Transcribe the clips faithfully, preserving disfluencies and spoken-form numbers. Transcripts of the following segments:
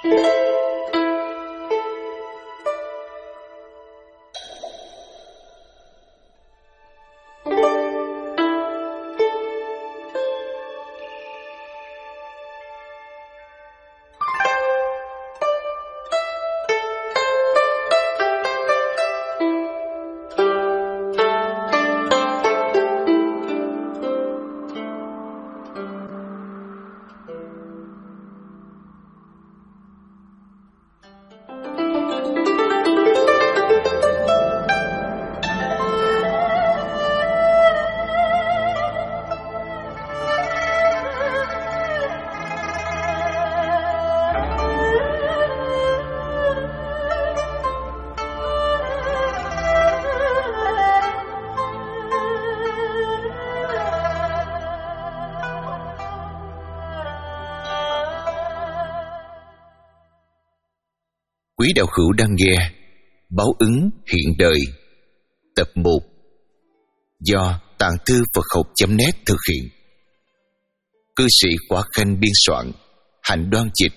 Quý đạo hữu đang nghe Báo ứng hiện đời tập một do Tạng Thư Phật Học chấm net thực hiện. Cư sĩ Quả Khanh biên soạn, Hạnh Đoan dịch.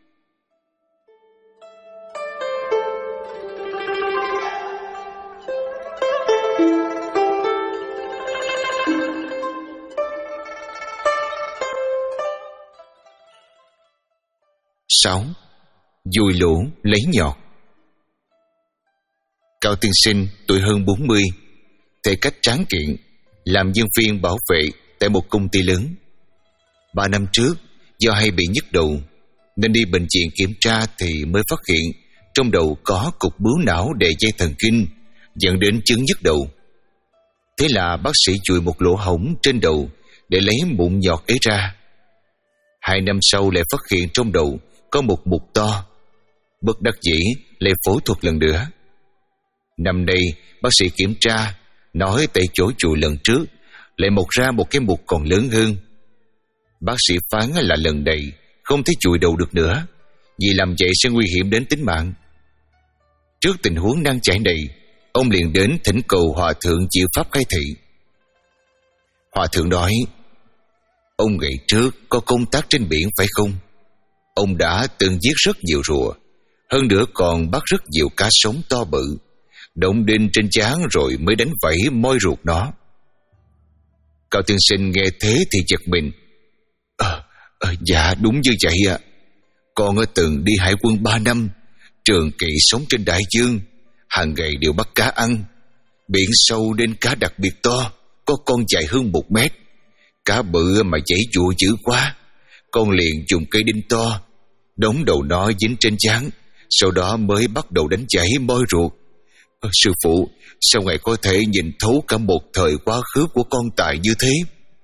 Sáu. Dùi lỗ lấy nhọt. Cao tiên sinh tuổi hơn bốn mươi, thể cách tráng kiện, làm nhân viên bảo vệ tại một công ty lớn. Ba năm trước, do hay bị nhức đầu nên đi bệnh viện kiểm tra thì mới phát hiện trong đầu có cục bướu não đè dây thần kinh, dẫn đến chứng nhức đầu. Thế là bác sĩ chùi một lỗ hổng trên đầu để lấy mụn nhọt ấy ra. Hai năm sau lại phát hiện trong đầu có một mụn to. Bất đắc dĩ lại phẫu thuật lần nữa. Năm nay bác sĩ kiểm tra, nói tại chỗ chùi lần trước lại mọc ra một cái mụn còn lớn hơn. Bác sĩ phán là lần này không thể chùi đầu được nữa, vì làm vậy sẽ nguy hiểm đến tính mạng. Trước tình huống nan giải này, ông liền đến thỉnh cầu hòa thượng chịu pháp khai thị. Hòa thượng nói: ông ngày trước có công tác trên biển phải không? Ông đã từng giết rất nhiều rùa, hơn nữa còn bắt rất nhiều cá sống to bự, động đinh trên trán rồi mới đánh vảy moi ruột nó. Cao tiên sinh nghe thế thì giật mình. À, à, dạ đúng như vậy ạ. À. Con đã từng đi hải quân ba năm, trường kỳ sống trên đại dương, hàng ngày đều bắt cá ăn. Biển sâu nên cá đặc biệt to, có con dài hơn một mét. Cá bự mà chảy dụa dữ quá, con liền dùng cây đinh to đóng đầu nó dính trên trán, sau đó mới bắt đầu đánh chảy moi ruột. À, sư phụ, sao ngài có thể nhìn thấu cả một thời quá khứ của con tài như thế?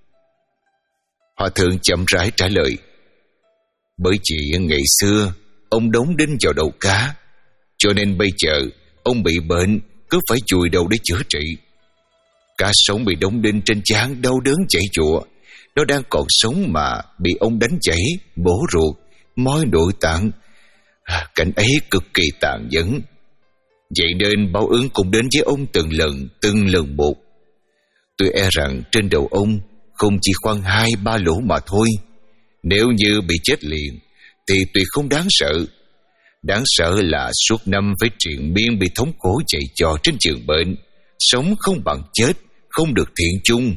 Hòa thượng chậm rãi trả lời: bởi chỉ ngày xưa ông đóng đinh vào đầu cá, cho nên bây giờ ông bị bệnh cứ phải chùi đầu để chữa trị. Cá sống bị đóng đinh trên trán đau đớn chảy chùa, nó đang còn sống mà bị ông đánh chảy, bổ ruột, moi nội tạng. À, cảnh ấy cực kỳ tàn nhẫn. Vậy nên báo ứng cũng đến với ông từng lần, từng lần một. Tôi e rằng trên đầu ông không chỉ khoan hai ba lỗ mà thôi. Nếu như bị chết liền thì tuyệt không đáng sợ. Đáng sợ là suốt năm phải triền miên bị thống khổ chạy trò trên giường bệnh, sống không bằng chết, không được thiện chung.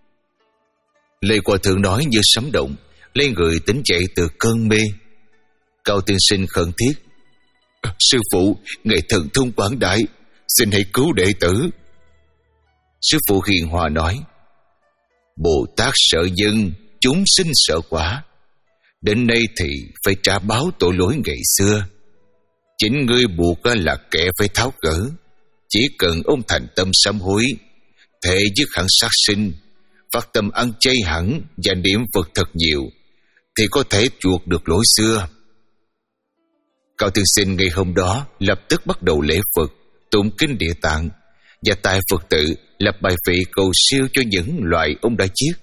Lê Hòa thượng nói như sấm động, lấy người tỉnh dậy từ cơn mê. Cao tiên sinh khẩn thiết: sư phụ, ngài thần thông quảng đại, xin hãy cứu đệ tử. Sư phụ hiền hòa nói: Bồ Tát sợ nhân, chúng sinh sợ quả. Đến nay thì phải trả báo tội lỗi ngày xưa. Chính ngươi buộc là kẻ phải tháo gỡ. Chỉ cần ông thành tâm sám hối, thệ dứt hẳn sát sinh, phát tâm ăn chay hẳn và niệm Phật thật nhiều, thì có thể chuộc được lỗi xưa. Cao tiên sinh ngày hôm đó lập tức bắt đầu lễ Phật, tụng kinh Địa Tạng, và tại Phật tự lập bài vị cầu siêu cho những loài ông đã giết.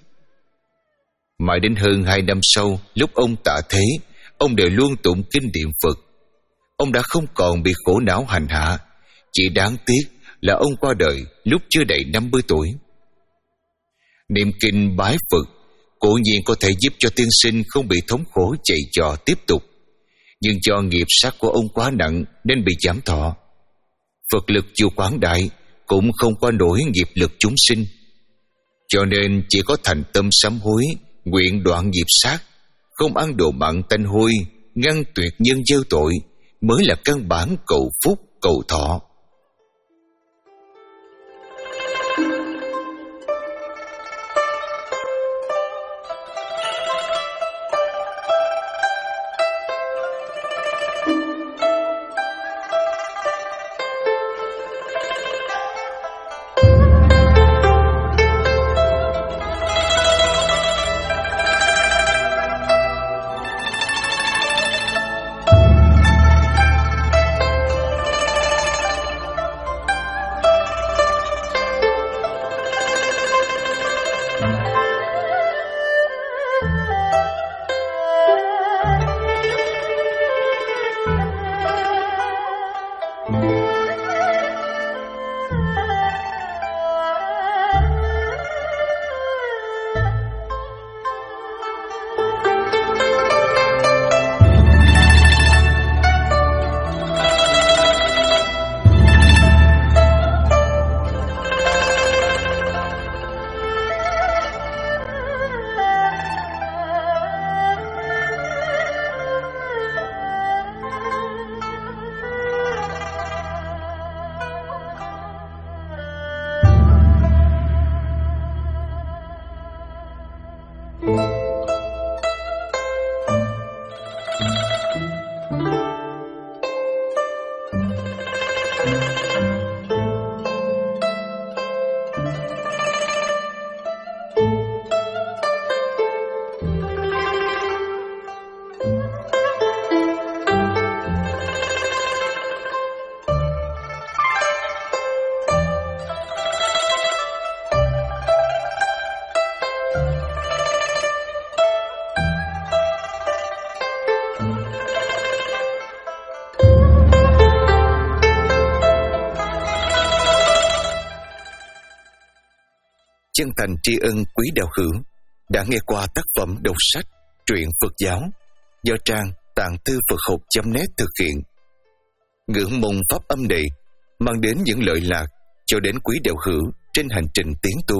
Mãi đến hơn hai năm sau, lúc ông tạ thế, ông đều luôn tụng kinh niệm Phật. Ông đã không còn bị khổ não hành hạ, chỉ đáng tiếc là ông qua đời lúc chưa đầy năm mươi tuổi. Niệm kinh bái Phật cố nhiên có thể giúp cho tiên sinh không bị thống khổ chạy trò tiếp tục, nhưng do nghiệp sát của ông quá nặng nên bị giảm thọ. Phật lực dù quảng đại cũng không qua nổi nghiệp lực chúng sinh, cho nên chỉ có thành tâm sám hối, nguyện đoạn nghiệp sát, không ăn đồ mặn tanh hôi, ngăn tuyệt nhân dơ tội mới là căn bản cầu phúc cầu thọ. Chân thành tri ân quý đạo hữu đã nghe qua tác phẩm đọc sách truyện Phật giáo do trang tạng thư Phật học chấm net thực hiện. Ngưỡng mong pháp âm này mang đến những lợi lạc cho đến quý đạo hữu trên hành trình tiến tu.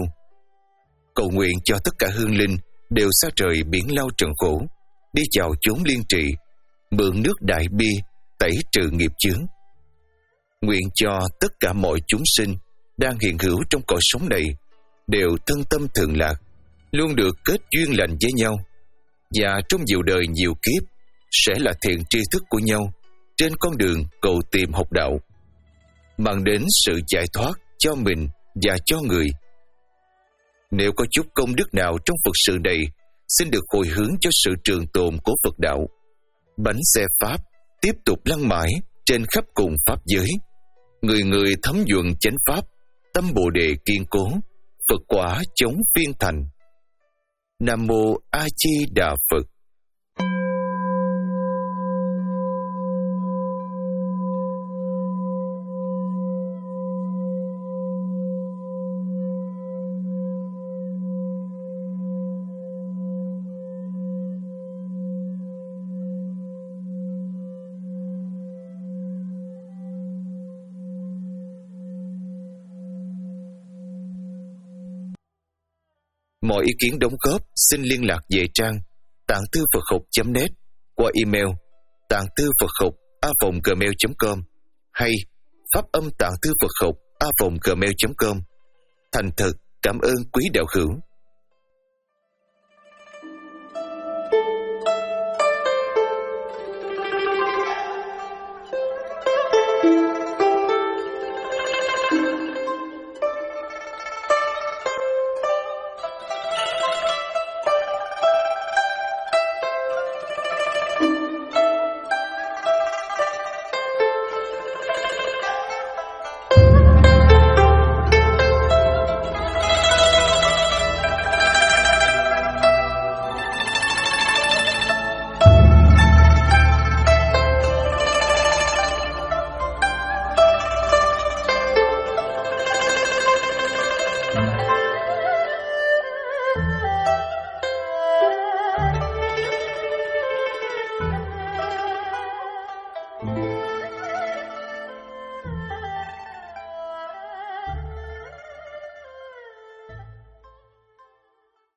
Cầu nguyện cho tất cả hương linh đều xa trời biển lao trần khổ, đi vào chốn liên trị, mượn nước đại bi tẩy trừ nghiệp chướng. Nguyện cho tất cả mọi chúng sinh đang hiện hữu trong cõi sống này đều thân tâm thường lạc, luôn được kết duyên lành với nhau, và trong nhiều đời nhiều kiếp sẽ là thiện tri thức của nhau trên con đường cầu tìm học đạo, mang đến sự giải thoát cho mình và cho người. Nếu có chút công đức nào trong Phật sự này, xin được hồi hướng cho sự trường tồn của Phật đạo. Bánh xe Pháp tiếp tục lăn mãi trên khắp cùng Pháp giới, người người thấm nhuận chánh Pháp, tâm Bồ Đề kiên cố, Phật quả chống phiên thành. Nam Mô A Di Đà Phật. Mọi ý kiến đóng góp xin liên lạc về trang tạng thư Phật học chấm net qua email tạng thư Phật học a vòng gmail chấm com hay pháp âm tạng thư Phật học a vòng gmail chấm com. Thành thật cảm ơn quý đạo hữu.